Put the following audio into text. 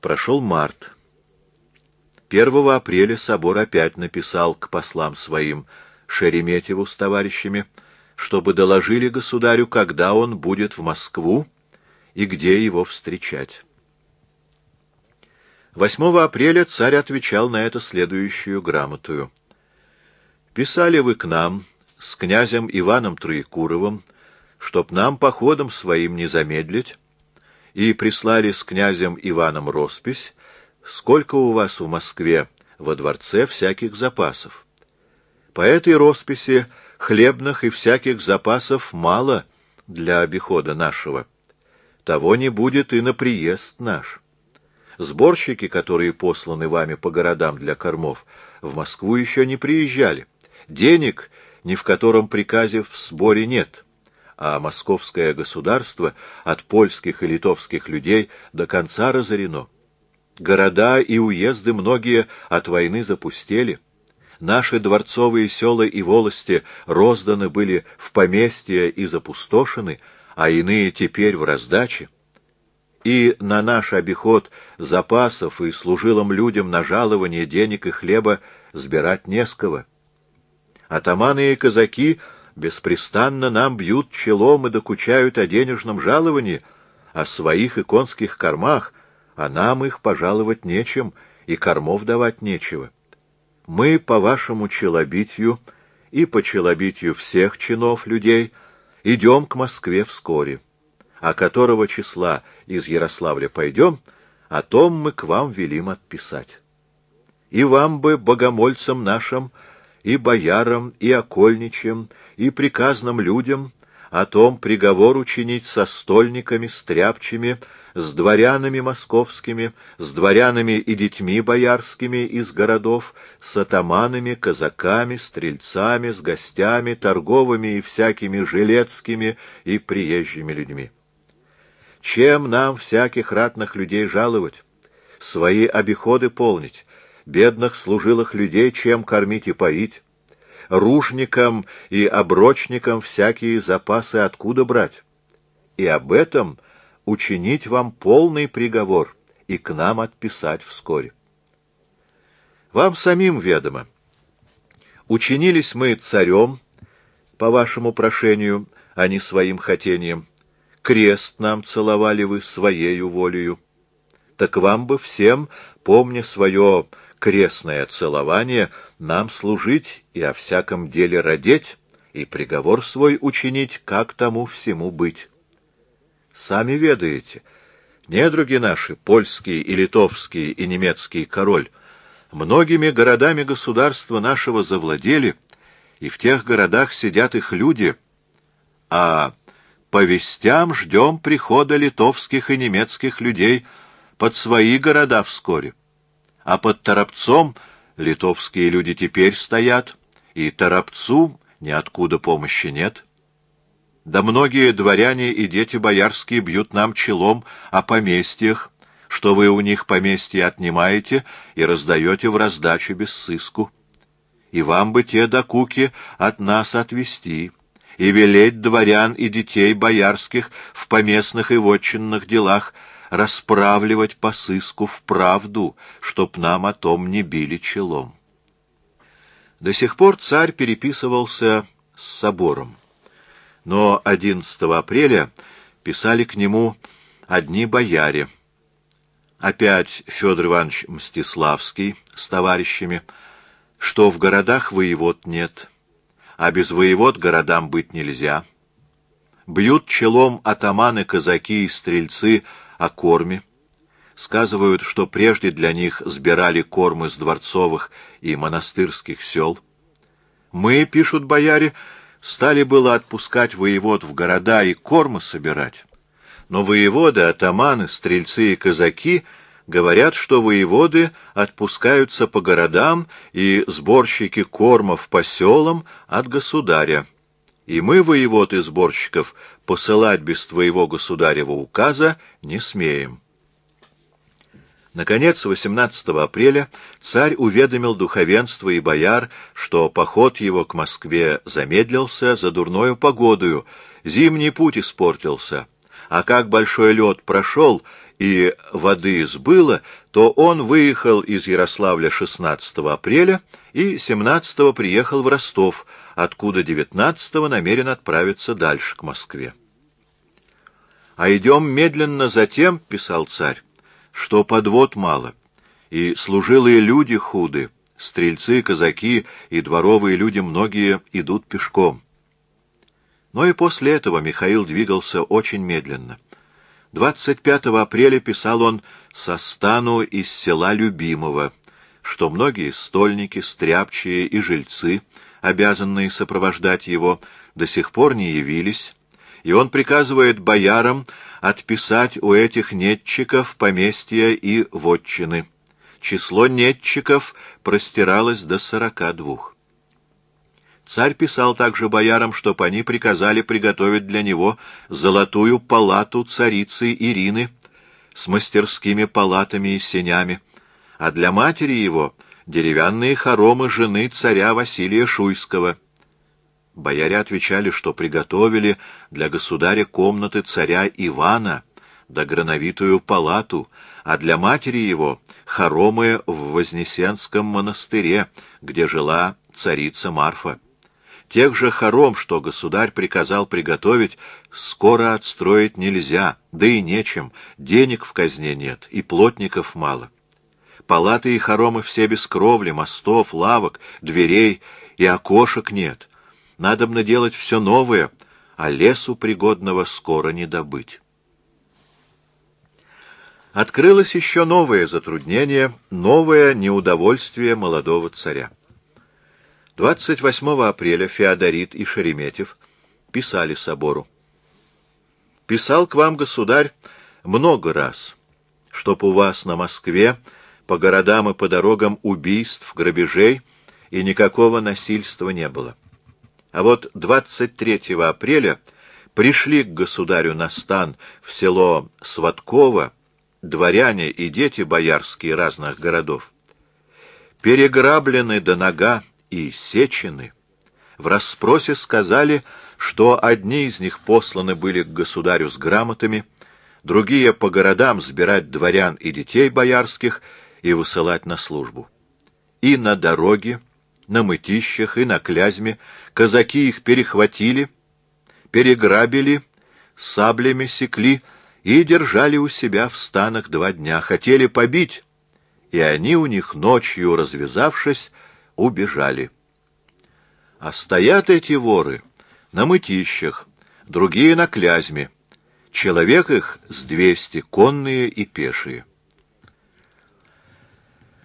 Прошел март. 1 апреля собор опять написал к послам своим Шереметьеву с товарищами, чтобы доложили государю, когда он будет в Москву и где его встречать. 8 апреля царь отвечал на это следующую грамотую. «Писали вы к нам с князем Иваном Троекуровым, чтоб нам походом своим не замедлить, и прислали с князем Иваном роспись, сколько у вас в Москве во дворце всяких запасов. По этой росписи хлебных и всяких запасов мало для обихода нашего. Того не будет и на приезд наш. Сборщики, которые посланы вами по городам для кормов, в Москву еще не приезжали. Денег ни в котором приказе в сборе нет, а московское государство от польских и литовских людей до конца разорено. Города и уезды многие от войны запустели. Наши дворцовые села и волости розданы были в поместья и запустошены, а иные теперь в раздаче. И на наш обиход запасов и служилым людям на жалование денег и хлеба сбирать не с кого. Атаманы и казаки беспрестанно нам бьют челом и докучают о денежном жаловании, о своих и конских кормах, а нам их пожаловать нечем и кормов давать нечего. Мы по вашему челобитию и по челобитию всех чинов людей идем к Москве вскоре, а которого числа из Ярославля пойдем, о том мы к вам велим отписать. И вам бы, богомольцам нашим, и боярам, и окольничьим, и приказным людям о том приговор учинить со стольниками, стряпчими, с дворянами московскими, с дворянами и детьми боярскими из городов, с атаманами, казаками, стрельцами, с гостями, торговыми и всякими жилецкими и приезжими людьми. Чем нам всяких ратных людей жаловать? Свои обиходы полнить, бедных служилых людей чем кормить и поить? Ружникам и оброчникам всякие запасы откуда брать? И об этом учинить вам полный приговор и к нам отписать вскоре. Вам самим ведомо. Учинились мы царем, по вашему прошению, а не своим хотением. Крест нам целовали вы своею волею. Так вам бы всем, помня свое крестное целование, нам служить и о всяком деле родить, и приговор свой учинить, как тому всему быть. Сами ведаете, недруги наши, польский и литовский и немецкий король, многими городами государства нашего завладели, и в тех городах сидят их люди, а по вестям ждем прихода литовских и немецких людей под свои города вскоре. А под Торопцом литовские люди теперь стоят, и Торопцу ниоткуда помощи нет. Да многие дворяне и дети боярские бьют нам челом о поместьях, что вы у них поместья отнимаете и раздаете в раздачу без сыску. И вам бы те докуки от нас отвести, и велеть дворян и детей боярских в поместных и вотчинных делах расправливать по сыску вправду, чтоб нам о том не били челом. До сих пор царь переписывался с собором, но 11 апреля писали к нему одни бояре. Опять Федор Иванович Мстиславский с товарищами, что в городах воевод нет, а без воевод городам быть нельзя. Бьют челом атаманы, казаки и стрельцы о корме. Сказывают, что прежде для них сбирали корм из дворцовых и монастырских сел. Мы, пишут бояре, стали было отпускать воевод в города и кормы собирать. Но воеводы, атаманы, стрельцы и казаки говорят, что воеводы отпускаются по городам и сборщики кормов по селам от государя. И мы, воевод и сборщиков, посылать без твоего государева указа не смеем. Наконец, 18 апреля царь уведомил духовенство и бояр, что поход его к Москве замедлился за дурною погодою, зимний путь испортился, а как большой лед прошел, и воды сбыло, то он выехал из Ярославля 16 апреля и 17 приехал в Ростов, откуда 19 намерен отправиться дальше к Москве. «А идем медленно затем, — писал царь, — что подвод мало, и служилые люди худы, стрельцы, казаки и дворовые люди многие идут пешком». Но и после этого Михаил двигался очень медленно. 25 апреля писал он со стану из села Любимого, что многие стольники, стряпчие и жильцы, обязанные сопровождать его, до сих пор не явились, и он приказывает боярам отписать у этих нетчиков поместья и вотчины. Число нетчиков простиралось до 42. Царь писал также боярам, чтоб они приказали приготовить для него золотую палату царицы Ирины с мастерскими палатами и сенями, а для матери его деревянные хоромы жены царя Василия Шуйского. Бояре отвечали, что приготовили для государя комнаты царя Ивана да грановитую палату, а для матери его хоромы в Вознесенском монастыре, где жила царица Марфа. Тех же хором, что государь приказал приготовить, скоро отстроить нельзя, да и нечем, денег в казне нет, и плотников мало. Палаты и хоромы все без кровли, мостов, лавок, дверей и окошек нет. Надобно делать все новое, а лесу пригодного скоро не добыть. Открылось еще новое затруднение, новое неудовольствие молодого царя. 28 апреля Феодорит и Шереметьев писали собору: «Писал к вам, государь, много раз, чтоб у вас на Москве по городам и по дорогам убийств, грабежей и никакого насильства не было. А вот 23 апреля пришли к государю на стан в село Сватково дворяне и дети боярские разных городов. Переграблены до нога и сечены. В расспросе сказали, что одни из них посланы были к государю с грамотами, другие по городам сбирать дворян и детей боярских и высылать на службу. И на дороге, на Мытищах и на Клязьме казаки их перехватили, переграбили, саблями секли и держали у себя в станах 2 дня, хотели побить, и они у них ночью, развязавшись, убежали. А стоят эти воры на Мытищах, другие на Клязьме. Человек их с 200, конные и пешие.